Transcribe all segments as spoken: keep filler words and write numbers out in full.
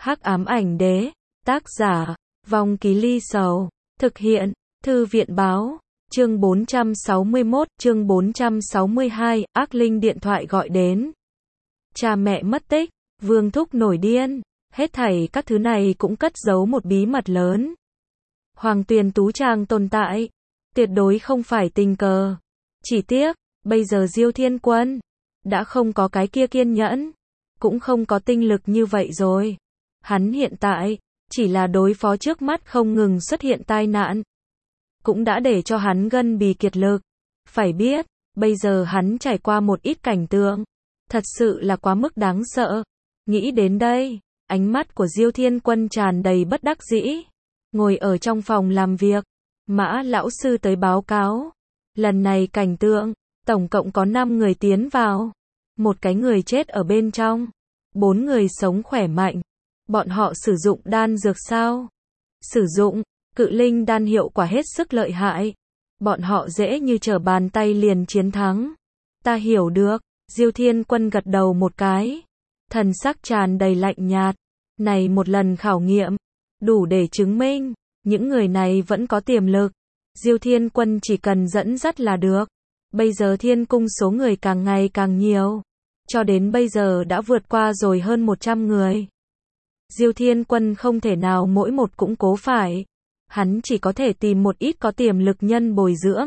Hắc ám ảnh đế, tác giả, Vong Ký Ly Sầu, thực hiện, Thư viện báo, chương bốn trăm sáu mươi mốt, chương bốn trăm sáu mươi hai, ác linh điện thoại gọi đến. Cha mẹ mất tích, Vương Thúc nổi điên, hết thảy các thứ này cũng cất giấu một bí mật lớn. Hoàng Tuyền Tú Trang tồn tại, tuyệt đối không phải tình cờ. Chỉ tiếc, bây giờ Diêu Thiên Quân đã không có cái kia kiên nhẫn, cũng không có tinh lực như vậy rồi. Hắn hiện tại chỉ là đối phó trước mắt không ngừng xuất hiện tai nạn, cũng đã để cho hắn gân bì kiệt lực. Phải biết, bây giờ hắn trải qua một ít cảnh tượng, thật sự là quá mức đáng sợ. Nghĩ đến đây, ánh mắt của Diêu Thiên Quân tràn đầy bất đắc dĩ. Ngồi ở trong phòng làm việc, Mã lão sư tới báo cáo. Lần này cảnh tượng, tổng cộng có năm người tiến vào. Một cái người chết ở bên trong. Bốn người sống khỏe mạnh. Bọn họ sử dụng đan dược sao? Sử dụng, cự linh đan hiệu quả hết sức lợi hại. Bọn họ dễ như trở bàn tay liền chiến thắng. Ta hiểu được, Diêu Thiên Quân gật đầu một cái. Thần sắc tràn đầy lạnh nhạt. Này một lần khảo nghiệm, đủ để chứng minh, những người này vẫn có tiềm lực. Diêu Thiên Quân chỉ cần dẫn dắt là được. Bây giờ thiên cung số người càng ngày càng nhiều. Cho đến bây giờ đã vượt qua rồi hơn một trăm người. Diêu Thiên Quân không thể nào mỗi một cũng cố phải. Hắn chỉ có thể tìm một ít có tiềm lực nhân bồi dưỡng.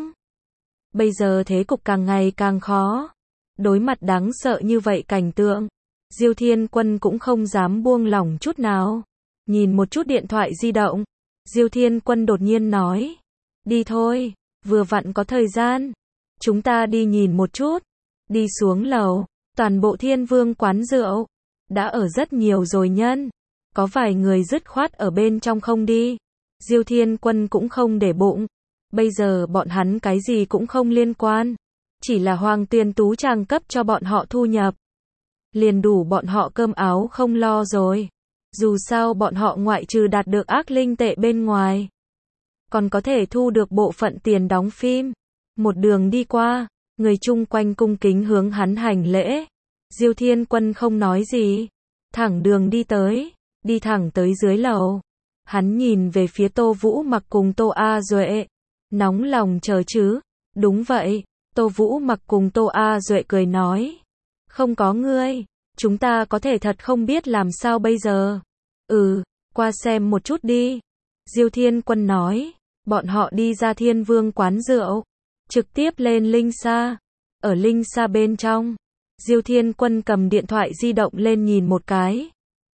Bây giờ thế cục càng ngày càng khó. Đối mặt đáng sợ như vậy cảnh tượng, Diêu Thiên Quân cũng không dám buông lỏng chút nào. Nhìn một chút điện thoại di động, Diêu Thiên Quân đột nhiên nói. Đi thôi, vừa vặn có thời gian. Chúng ta đi nhìn một chút. Đi xuống lầu, toàn bộ Thiên Vương quán rượu. Đã ở rất nhiều rồi nhân. Có vài người dứt khoát ở bên trong không đi. Diêu Thiên Quân cũng không để bụng. Bây giờ bọn hắn cái gì cũng không liên quan. Chỉ là Hoàng Tuyền Tú Trang cấp cho bọn họ thu nhập. Liền đủ bọn họ cơm áo không lo rồi. Dù sao bọn họ ngoại trừ đạt được ác linh tệ bên ngoài, còn có thể thu được bộ phận tiền đóng phim. Một đường đi qua, người chung quanh cung kính hướng hắn hành lễ. Diêu Thiên Quân không nói gì. Thẳng đường đi tới, đi thẳng tới dưới lầu. Hắn nhìn về phía Tô Vũ Mặc cùng Tô A Duệ. Nóng lòng chờ chứ. Đúng vậy, Tô Vũ Mặc cùng Tô A Duệ cười nói. Không có ngươi, chúng ta có thể thật không biết làm sao bây giờ. Ừ, qua xem một chút đi. Diêu Thiên Quân nói. Bọn họ đi ra Thiên Vương quán rượu, trực tiếp lên Linh Sa. Ở Linh Sa bên trong, Diêu Thiên Quân cầm điện thoại di động lên nhìn một cái.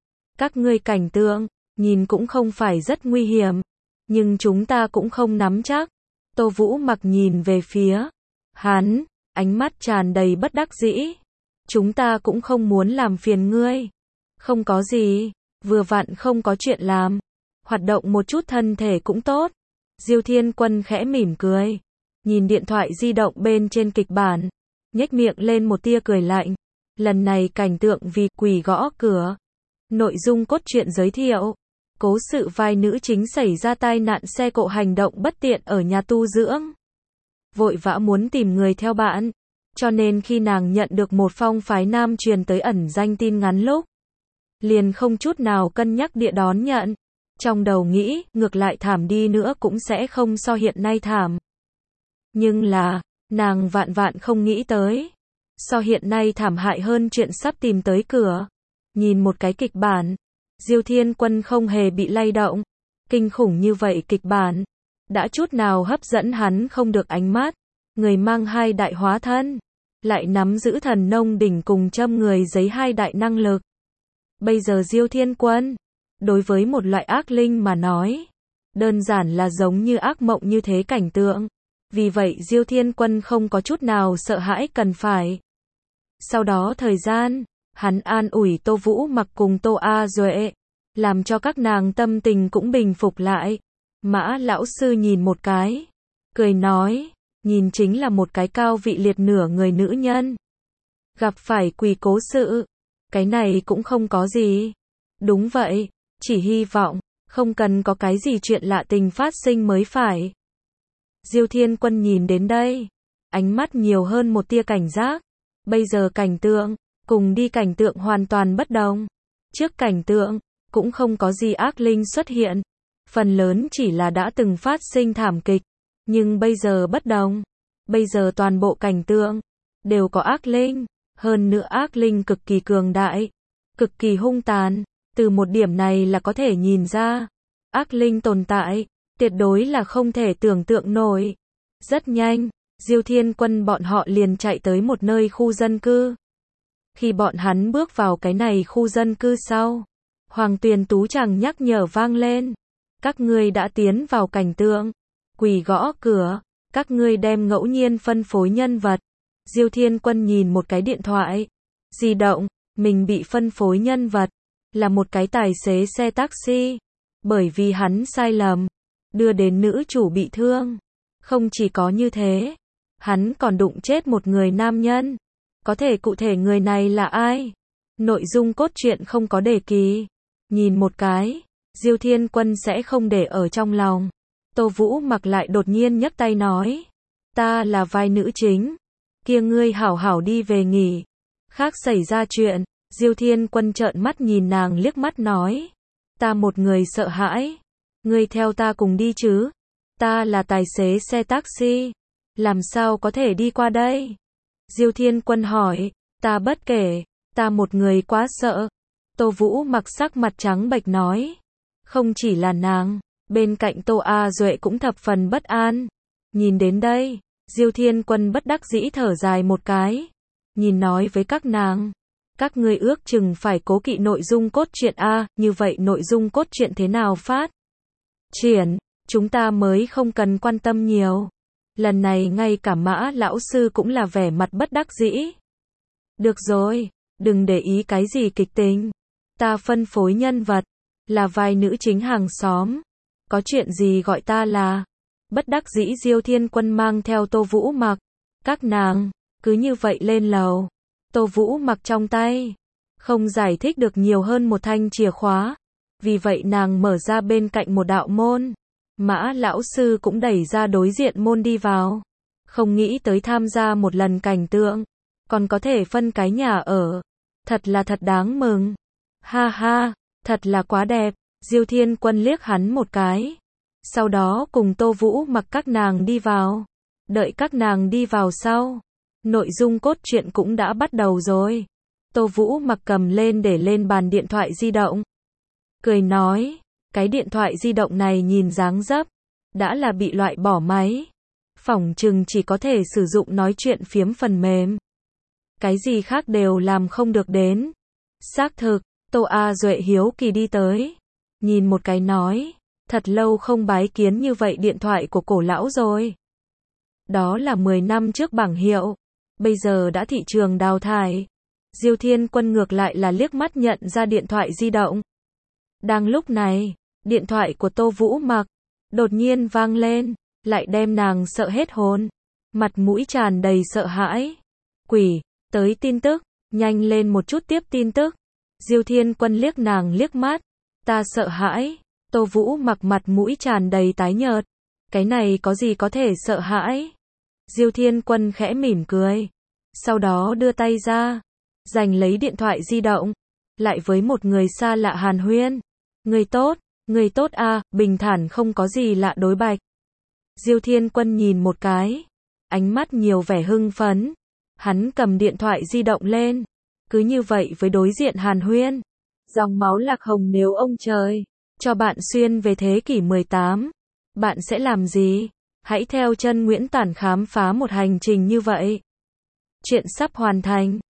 Các ngươi cảnh tượng, nhìn cũng không phải rất nguy hiểm, nhưng chúng ta cũng không nắm chắc. Tô Vũ Mặc nhìn về phía hắn, ánh mắt tràn đầy bất đắc dĩ. Chúng ta cũng không muốn làm phiền ngươi. Không có gì, vừa vặn không có chuyện làm. Hoạt động một chút thân thể cũng tốt. Diêu Thiên Quân khẽ mỉm cười. Nhìn điện thoại di động bên trên kịch bản. Nhếch miệng lên một tia cười lạnh. Lần này cảnh tượng vì quỷ gõ cửa. Nội dung cốt truyện giới thiệu. Cố sự vai nữ chính xảy ra tai nạn xe cộ hành động bất tiện ở nhà tu dưỡng. Vội vã muốn tìm người theo bạn. Cho nên khi nàng nhận được một phong phái nam truyền tới ẩn danh tin ngắn lúc, liền không chút nào cân nhắc địa đón nhận. Trong đầu nghĩ, ngược lại thảm đi nữa cũng sẽ không so hiện nay thảm. Nhưng là, nàng vạn vạn không nghĩ tới. So hiện nay thảm hại hơn chuyện sắp tìm tới cửa. Nhìn một cái kịch bản, Diêu Thiên Quân không hề bị lay động. Kinh khủng như vậy kịch bản, đã chút nào hấp dẫn hắn không được ánh mắt. Người mang hai đại hóa thân, lại nắm giữ thần nông đỉnh cùng châm người giấy hai đại năng lực. Bây giờ Diêu Thiên Quân, đối với một loại ác linh mà nói, đơn giản là giống như ác mộng như thế cảnh tượng. Vì vậy Diêu Thiên Quân không có chút nào sợ hãi cần phải. Sau đó thời gian, hắn an ủi Tô Vũ Mặc cùng Tô A Duệ, làm cho các nàng tâm tình cũng bình phục lại. Mã lão sư nhìn một cái, cười nói, nhìn chính là một cái cao vị liệt nửa người nữ nhân. Gặp phải quỷ cố sự, cái này cũng không có gì. Đúng vậy, chỉ hy vọng, không cần có cái gì chuyện lạ tình phát sinh mới phải. Diêu Thiên Quân nhìn đến đây, ánh mắt nhiều hơn một tia cảnh giác. Bây giờ cảnh tượng, cùng đi cảnh tượng hoàn toàn bất đồng. Trước cảnh tượng, cũng không có gì ác linh xuất hiện. Phần lớn chỉ là đã từng phát sinh thảm kịch. Nhưng bây giờ bất đồng. Bây giờ toàn bộ cảnh tượng đều có ác linh. Hơn nữa ác linh cực kỳ cường đại, cực kỳ hung tàn. Từ một điểm này là có thể nhìn ra, ác linh tồn tại, tuyệt đối là không thể tưởng tượng nổi. Rất nhanh, Diêu Thiên Quân bọn họ liền chạy tới một nơi khu dân cư. Khi bọn hắn bước vào cái này khu dân cư sau, Hoàng Tuyền Tú chàng nhắc nhở vang lên. Các ngươi đã tiến vào cảnh tượng, quỳ gõ cửa, các ngươi đem ngẫu nhiên phân phối nhân vật. Diêu Thiên Quân nhìn một cái điện thoại di động, mình bị phân phối nhân vật là một cái tài xế xe taxi, bởi vì hắn sai lầm, đưa đến nữ chủ bị thương. Không chỉ có như thế, hắn còn đụng chết một người nam nhân. Có thể cụ thể người này là ai? Nội dung cốt truyện không có đề kỳ. Nhìn một cái, Diêu Thiên Quân sẽ không để ở trong lòng. Tô Vũ Mặc lại đột nhiên nhấc tay nói, ta là vai nữ chính, kia ngươi hảo hảo đi về nghỉ. Khác xảy ra chuyện, Diêu Thiên Quân trợn mắt nhìn nàng liếc mắt nói, ta một người sợ hãi, ngươi theo ta cùng đi chứ? Ta là tài xế xe taxi, làm sao có thể đi qua đây? Diêu Thiên Quân hỏi, ta bất kể, ta một người quá sợ. Tô Vũ Mặc sắc mặt trắng bệch nói, không chỉ là nàng, bên cạnh Tô A Duệ cũng thập phần bất an. Nhìn đến đây, Diêu Thiên Quân bất đắc dĩ thở dài một cái, nhìn nói với các nàng, các ngươi ước chừng phải cố kỵ nội dung cốt truyện a, như vậy nội dung cốt truyện thế nào phát triển, chúng ta mới không cần quan tâm nhiều. Lần này ngay cả Mã lão sư cũng là vẻ mặt bất đắc dĩ. Được rồi, đừng để ý cái gì kịch tính. Ta phân phối nhân vật, là vai nữ chính hàng xóm. Có chuyện gì gọi ta là. Bất đắc dĩ Diêu Thiên Quân mang theo Tô Vũ Mặc. Các nàng, cứ như vậy lên lầu. Tô Vũ Mặc trong tay, không giải thích được nhiều hơn một thanh chìa khóa. Vì vậy nàng mở ra bên cạnh một đạo môn. Mã lão sư cũng đẩy ra đối diện môn đi vào. Không nghĩ tới tham gia một lần cảnh tượng, còn có thể phân cái nhà ở. Thật là thật đáng mừng. Ha ha, thật là quá đẹp. Diêu Thiên Quân liếc hắn một cái. Sau đó cùng Tô Vũ Mặc các nàng đi vào. Đợi các nàng đi vào sau, nội dung cốt truyện cũng đã bắt đầu rồi. Tô Vũ Mặc cầm lên để lên bàn điện thoại di động. Cười nói, cái điện thoại di động này nhìn dáng dấp, đã là bị loại bỏ máy. Phỏng chừng chỉ có thể sử dụng nói chuyện phiếm phần mềm. Cái gì khác đều làm không được đến. Xác thực, Tô A Duệ hiếu kỳ đi tới. Nhìn một cái nói, thật lâu không bái kiến như vậy điện thoại của cổ lão rồi. Đó là mười năm trước bảng hiệu, bây giờ đã thị trường đào thải. Diêu Thiên Quân ngược lại là liếc mắt nhận ra điện thoại di động. Đang lúc này, điện thoại của Tô Vũ Mặc đột nhiên vang lên, lại đem nàng sợ hết hồn, mặt mũi tràn đầy sợ hãi. Quỷ, tới tin tức, nhanh lên một chút tiếp tin tức. Diêu Thiên Quân liếc nàng liếc mắt, ta sợ hãi. Tô Vũ Mặc mặt mũi tràn đầy tái nhợt, cái này có gì có thể sợ hãi? Diêu Thiên Quân khẽ mỉm cười, sau đó đưa tay ra, giành lấy điện thoại di động, lại với một người xa lạ hàn huyên. Người tốt, người tốt a, bình thản không có gì lạ đối bạch. Diêu Thiên Quân nhìn một cái, ánh mắt nhiều vẻ hưng phấn. Hắn cầm điện thoại di động lên, cứ như vậy với đối diện hàn huyên. Dòng máu lạc hồng nếu ông trời cho bạn xuyên về thế kỷ mười tám, bạn sẽ làm gì? Hãy theo chân Nguyễn Tản khám phá một hành trình như vậy. Chuyện sắp hoàn thành.